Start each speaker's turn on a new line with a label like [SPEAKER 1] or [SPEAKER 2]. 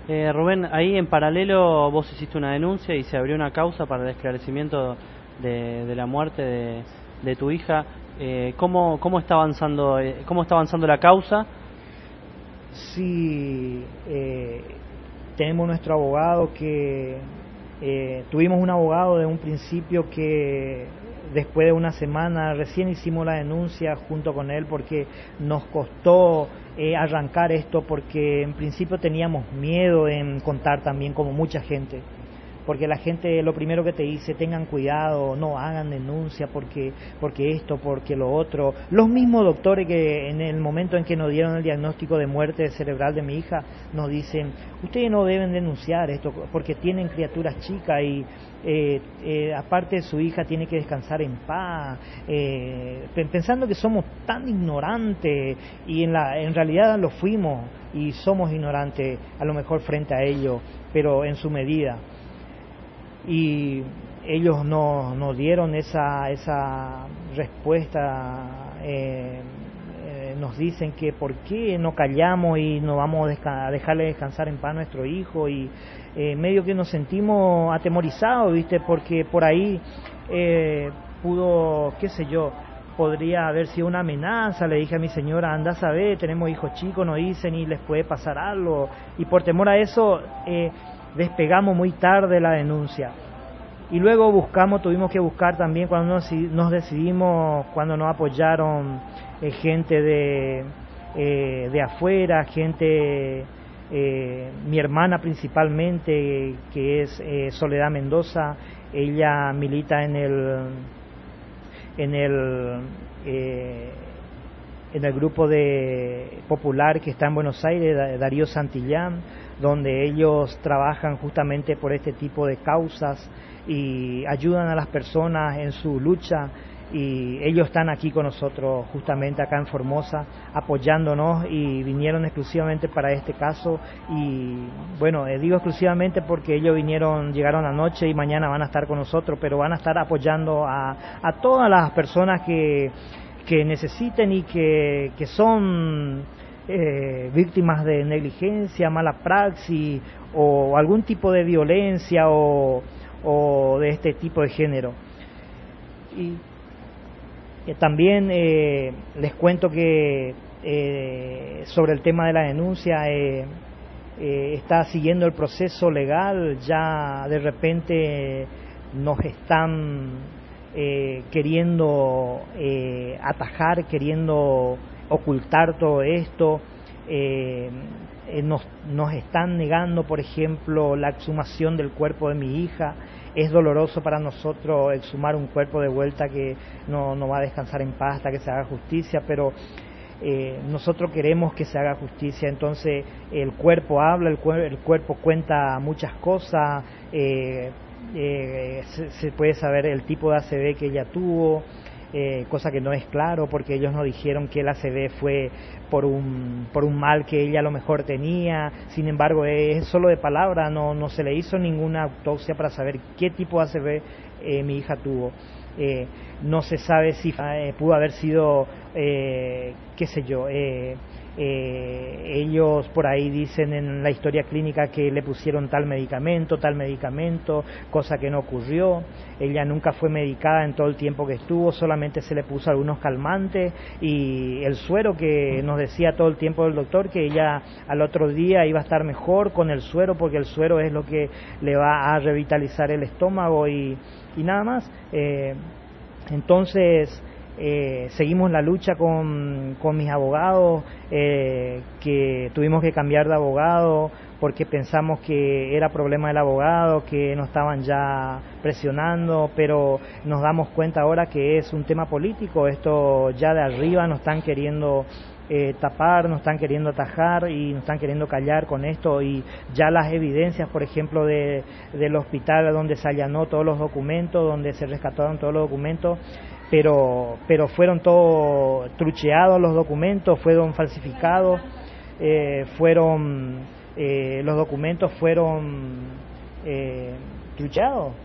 [SPEAKER 1] Rubén, ahí en paralelo vos hiciste una denuncia y se abrió una causa para el esclarecimiento de la muerte de tu hija. ¿Cómo está avanzando la causa?
[SPEAKER 2] Sí, tenemos nuestro abogado que tuvimos un abogado de un principio que después de una semana recién hicimos la denuncia junto con él porque nos costó arrancar esto porque en principio teníamos miedo en contar también como mucha gente. Porque la gente lo primero que te dice, tengan cuidado, no hagan denuncia porque esto, porque lo otro. Los mismos doctores que en el momento en que nos dieron el diagnóstico de muerte cerebral de mi hija, nos dicen, ustedes no deben denunciar esto porque tienen criaturas chicas y aparte su hija tiene que descansar en paz, pensando que somos tan ignorantes y en realidad lo fuimos y somos ignorantes a lo mejor frente a ello, pero en su medida. Y ellos nos dieron esa respuesta, nos dicen que por qué no callamos y no vamos a dejarle descansar en paz a nuestro hijo y medio que nos sentimos atemorizados, ¿viste? Porque por ahí pudo, qué sé yo, podría haber sido una amenaza. Le dije a mi señora, anda a saber, tenemos hijos chicos, nos dicen y les puede pasar algo, y por temor a eso despegamos muy tarde la denuncia y luego tuvimos que buscar también cuando nos decidimos, cuando nos apoyaron gente de afuera, gente, mi hermana principalmente, que es Soledad Mendoza. Ella milita en el grupo de popular que está en Buenos Aires, Darío Santillán, donde ellos trabajan justamente por este tipo de causas y ayudan a las personas en su lucha, y ellos están aquí con nosotros justamente acá en Formosa apoyándonos y vinieron exclusivamente para este caso. Y bueno, digo exclusivamente porque ellos llegaron anoche y mañana van a estar con nosotros, pero van a estar apoyando a todas las personas que necesiten y que son víctimas de negligencia, mala praxis o algún tipo de violencia o de este tipo de género. Y también les cuento que sobre el tema de la denuncia está siguiendo el proceso legal. Ya de repente nos están queriendo atajar, queriendo ocultar todo esto. Nos están negando, por ejemplo, la exhumación del cuerpo de mi hija. Es doloroso para nosotros exhumar un cuerpo de vuelta que no va a descansar en paz hasta que se haga justicia, pero nosotros queremos que se haga justicia. Entonces el cuerpo habla, el cuerpo cuenta muchas cosas, se puede saber el tipo de ACV que ella tuvo, cosa que no es claro porque ellos nos dijeron que el ACV fue por un mal que ella a lo mejor tenía. Sin embargo, es solo de palabra, no se le hizo ninguna autopsia para saber qué tipo de ACV mi hija tuvo. No se sabe si pudo haber sido, qué sé yo, ellos por ahí dicen en la historia clínica que le pusieron tal medicamento, cosa que no ocurrió. Ella nunca fue medicada en todo el tiempo que estuvo, solamente se le puso algunos calmantes y el suero, que nos decía todo el tiempo el doctor que ella al otro día iba a estar mejor con el suero, porque el suero es lo que le va a revitalizar el estómago y nada más. Entonces seguimos la lucha con mis abogados, que tuvimos que cambiar de abogado porque pensamos que era problema del abogado, que nos estaban ya presionando, pero nos damos cuenta ahora que es un tema político. Esto ya de arriba nos están queriendo tapar, nos están queriendo atajar y nos están queriendo callar con esto. Y ya las evidencias, por ejemplo, del hospital donde se allanó todos los documentos, donde se rescataron todos los documentos, pero fueron todos trucheados los documentos, fueron falsificados, los documentos fueron trucheados.